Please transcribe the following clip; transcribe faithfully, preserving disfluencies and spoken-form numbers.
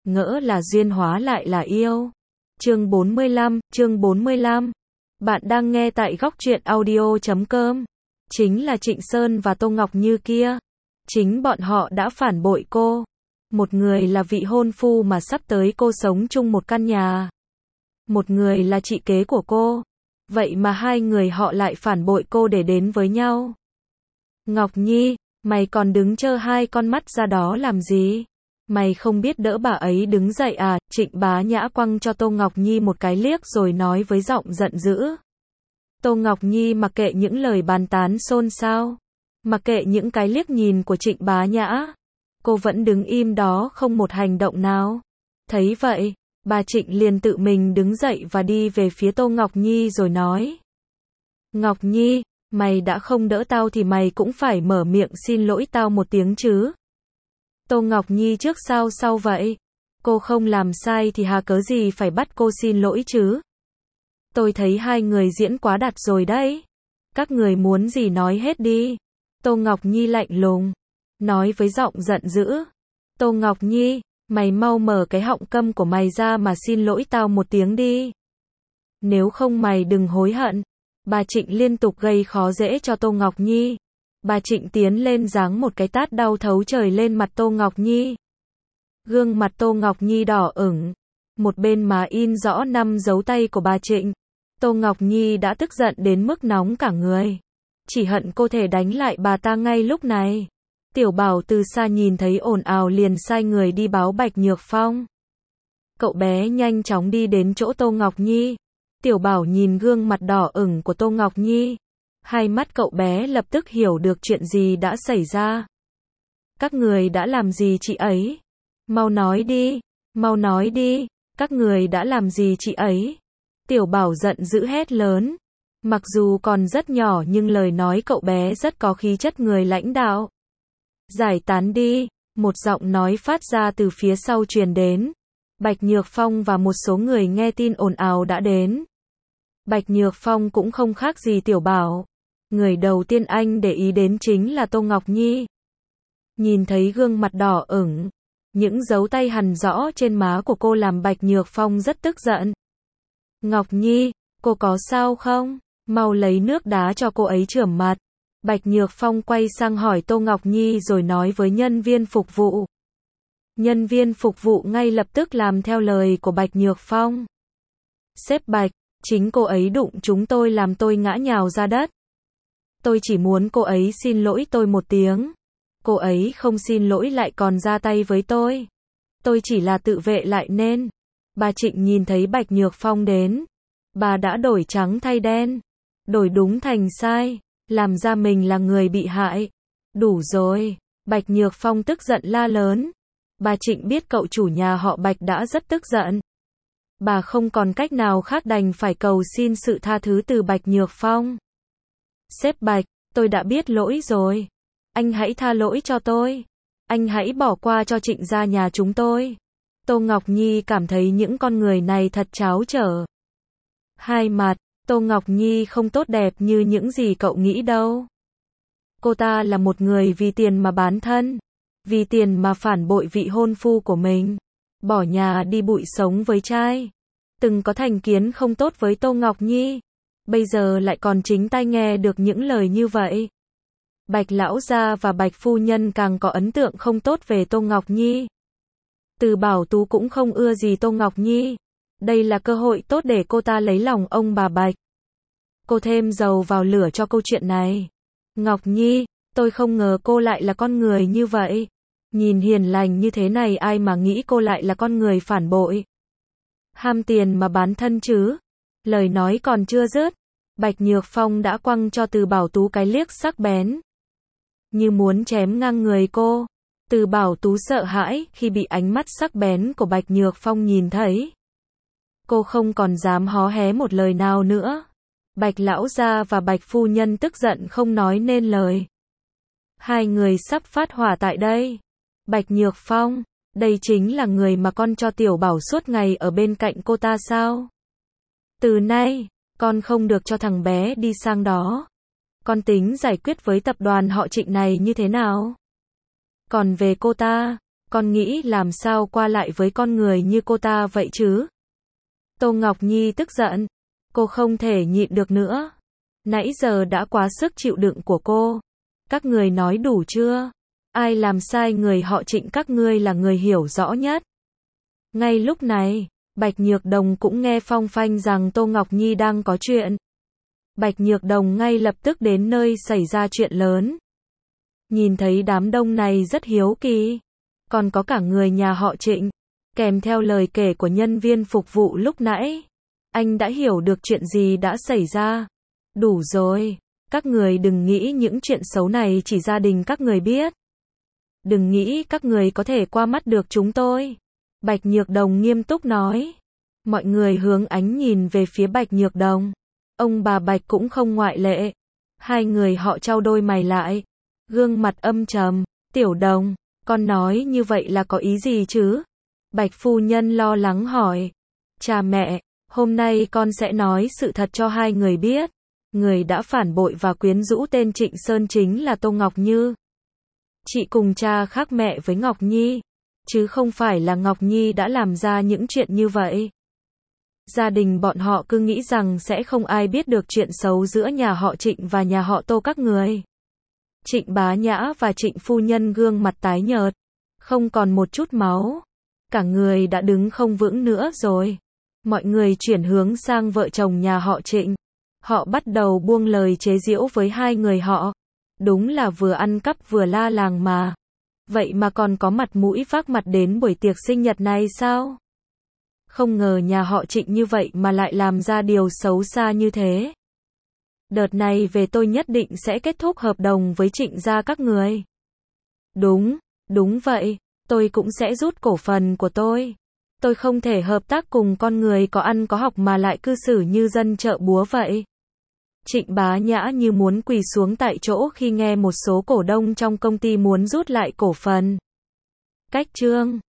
ngỡ là duyên hóa lại là yêu. Chương bốn mươi lăm, chương bốn mươi lăm. Bạn đang nghe tại góc truyện audio chấm com. Chính là Trịnh Sơn và Tô Ngọc Như kia. Chính bọn họ đã phản bội cô. Một người là vị hôn phu mà sắp tới cô sống chung một căn nhà. Một người là chị kế của cô. Vậy mà hai người họ lại phản bội cô để đến với nhau. Ngọc Nhi, mày còn đứng trơ hai con mắt ra đó làm gì? Mày không biết đỡ bà ấy đứng dậy à? Trịnh Bá Nhã quăng cho Tô Ngọc Nhi một cái liếc rồi nói với giọng giận dữ. Tô Ngọc Nhi mặc kệ những lời bàn tán xôn xao, mặc kệ những cái liếc nhìn của Trịnh Bá Nhã, cô vẫn đứng im đó không một hành động nào. Thấy vậy, bà Trịnh liền tự mình đứng dậy và đi về phía Tô Ngọc Nhi rồi nói. Ngọc Nhi, mày đã không đỡ tao thì mày cũng phải mở miệng xin lỗi tao một tiếng chứ. Tô Ngọc Nhi trước sau sau vậy. Cô không làm sai thì hà cớ gì phải bắt cô xin lỗi chứ. Tôi thấy hai người diễn quá đạt rồi đấy. Các người muốn gì nói hết đi. Tô Ngọc Nhi lạnh lùng, nói với giọng giận dữ. Tô Ngọc Nhi, mày mau mở cái họng câm của mày ra mà xin lỗi tao một tiếng đi. Nếu không mày đừng hối hận. Bà Trịnh liên tục gây khó dễ cho Tô Ngọc Nhi. Bà Trịnh tiến lên giáng một cái tát đau thấu trời lên mặt Tô Ngọc Nhi. Gương mặt Tô Ngọc Nhi đỏ ửng. Một bên má in rõ năm dấu tay của bà Trịnh. Tô Ngọc Nhi đã tức giận đến mức nóng cả người. Chỉ hận cô thể đánh lại bà ta ngay lúc này. Tiểu Bảo từ xa nhìn thấy ồn ào liền sai người đi báo Bạch Nhược Phong. Cậu bé nhanh chóng đi đến chỗ Tô Ngọc Nhi. Tiểu Bảo nhìn gương mặt đỏ ửng của Tô Ngọc Nhi. Hai mắt cậu bé lập tức hiểu được chuyện gì đã xảy ra. Các người đã làm gì chị ấy? Mau nói đi, mau nói đi, các người đã làm gì chị ấy? Tiểu Bảo giận dữ hét lớn. Mặc dù còn rất nhỏ nhưng lời nói cậu bé rất có khí chất người lãnh đạo. Giải tán đi, một giọng nói phát ra từ phía sau truyền đến. Bạch Nhược Phong và một số người nghe tin ồn ào đã đến. Bạch Nhược Phong cũng không khác gì Tiểu Bảo. Người đầu tiên anh để ý đến chính là Tô Ngọc Nhi. Nhìn thấy gương mặt đỏ ửng, những dấu tay hằn rõ trên má của cô làm Bạch Nhược Phong rất tức giận. Ngọc Nhi, cô có sao không? Mau lấy nước đá cho cô ấy chườm mặt. Bạch Nhược Phong quay sang hỏi Tô Ngọc Nhi rồi nói với nhân viên phục vụ. Nhân viên phục vụ ngay lập tức làm theo lời của Bạch Nhược Phong. Sếp Bạch, chính cô ấy đụng chúng tôi làm tôi ngã nhào ra đất. Tôi chỉ muốn cô ấy xin lỗi tôi một tiếng. Cô ấy không xin lỗi lại còn ra tay với tôi. Tôi chỉ là tự vệ lại nên. Bà Trịnh nhìn thấy Bạch Nhược Phong đến. Bà đã đổi trắng thay đen. Đổi đúng thành sai. Làm ra mình là người bị hại. Đủ rồi. Bạch Nhược Phong tức giận la lớn. Bà Trịnh biết cậu chủ nhà họ Bạch đã rất tức giận. Bà không còn cách nào khác đành phải cầu xin sự tha thứ từ Bạch Nhược Phong. Sếp Bạch, tôi đã biết lỗi rồi. Anh hãy tha lỗi cho tôi. Anh hãy bỏ qua cho Trịnh gia nhà chúng tôi. Tô Ngọc Nhi cảm thấy những con người này thật tráo trở. Hai mặt, Tô Ngọc Nhi không tốt đẹp như những gì cậu nghĩ đâu. Cô ta là một người vì tiền mà bán thân. Vì tiền mà phản bội vị hôn phu của mình. Bỏ nhà đi bụi sống với trai. Từng có thành kiến không tốt với Tô Ngọc Nhi. Bây giờ lại còn chính tai nghe được những lời như vậy. Bạch lão gia và Bạch phu nhân càng có ấn tượng không tốt về Tô Ngọc Nhi. Từ Bảo Tú cũng không ưa gì Tô Ngọc Nhi. Đây là cơ hội tốt để cô ta lấy lòng ông bà Bạch. Cô thêm dầu vào lửa cho câu chuyện này. Ngọc Nhi, tôi không ngờ cô lại là con người như vậy. Nhìn hiền lành như thế này ai mà nghĩ cô lại là con người phản bội. Ham tiền mà bán thân chứ. Lời nói còn chưa dứt. Bạch Nhược Phong đã quăng cho Từ Bảo Tú cái liếc sắc bén. Như muốn chém ngang người cô. Từ Bảo Tú sợ hãi khi bị ánh mắt sắc bén của Bạch Nhược Phong nhìn thấy. Cô không còn dám hó hé một lời nào nữa. Bạch lão gia và Bạch phu nhân tức giận không nói nên lời. Hai người sắp phát hỏa tại đây. Bạch Nhược Phong, đây chính là người mà con cho Tiểu Bảo suốt ngày ở bên cạnh cô ta sao? Từ nay, con không được cho thằng bé đi sang đó. Con tính giải quyết với tập đoàn họ Trịnh này như thế nào? Còn về cô ta, Con nghĩ làm sao qua lại với con người như cô ta vậy chứ? Tô Ngọc Nhi tức giận. Cô không thể nhịn được nữa. Nãy giờ đã quá sức chịu đựng của cô. Các người nói đủ chưa? Ai làm sai người họ Trịnh các ngươi là người hiểu rõ nhất. Ngay lúc này, Bạch Nhược Đồng cũng nghe phong phanh rằng Tô Ngọc Nhi đang có chuyện. Bạch Nhược Đồng ngay lập tức đến nơi xảy ra chuyện lớn. Nhìn thấy đám đông này rất hiếu kỳ. Còn có cả người nhà họ Trịnh. Kèm theo lời kể của nhân viên phục vụ lúc nãy. Anh đã hiểu được chuyện gì đã xảy ra. Đủ rồi. Các người đừng nghĩ những chuyện xấu này chỉ gia đình các người biết. Đừng nghĩ các người có thể qua mắt được chúng tôi. Bạch Nhược Đồng nghiêm túc nói. Mọi người hướng ánh nhìn về phía Bạch Nhược Đồng. Ông bà Bạch cũng không ngoại lệ. Hai người họ chau đôi mày lại. Gương mặt âm trầm. Tiểu Đồng, con nói như vậy là có ý gì chứ? Bạch phu nhân lo lắng hỏi. Cha mẹ, hôm nay con sẽ nói sự thật cho hai người biết. Người đã phản bội và quyến rũ tên Trịnh Sơn chính là Tô Ngọc Như. Chị cùng cha khác mẹ với Ngọc Nhi. Chứ không phải là Ngọc Nhi đã làm ra những chuyện như vậy. Gia đình bọn họ cứ nghĩ rằng sẽ không ai biết được chuyện xấu giữa nhà họ Trịnh và nhà họ Tô các người. Trịnh Bá Nhã và Trịnh phu nhân gương mặt tái nhợt. Không còn một chút máu. Cả người đã đứng không vững nữa rồi. Mọi người chuyển hướng sang vợ chồng nhà họ Trịnh. Họ bắt đầu buông lời chế giễu với hai người họ. Đúng là vừa ăn cắp vừa la làng mà. Vậy mà còn có mặt mũi vác mặt đến buổi tiệc sinh nhật này sao? Không ngờ nhà họ Trịnh như vậy mà lại làm ra điều xấu xa như thế. Đợt này về tôi nhất định sẽ kết thúc hợp đồng với Trịnh gia các người. Đúng, đúng vậy, tôi cũng sẽ rút cổ phần của tôi. Tôi không thể hợp tác cùng con người có ăn có học mà lại cư xử như dân chợ búa vậy. Trịnh Bá Nhã như muốn quỳ xuống tại chỗ khi nghe một số cổ đông trong công ty muốn rút lại cổ phần. Cách chương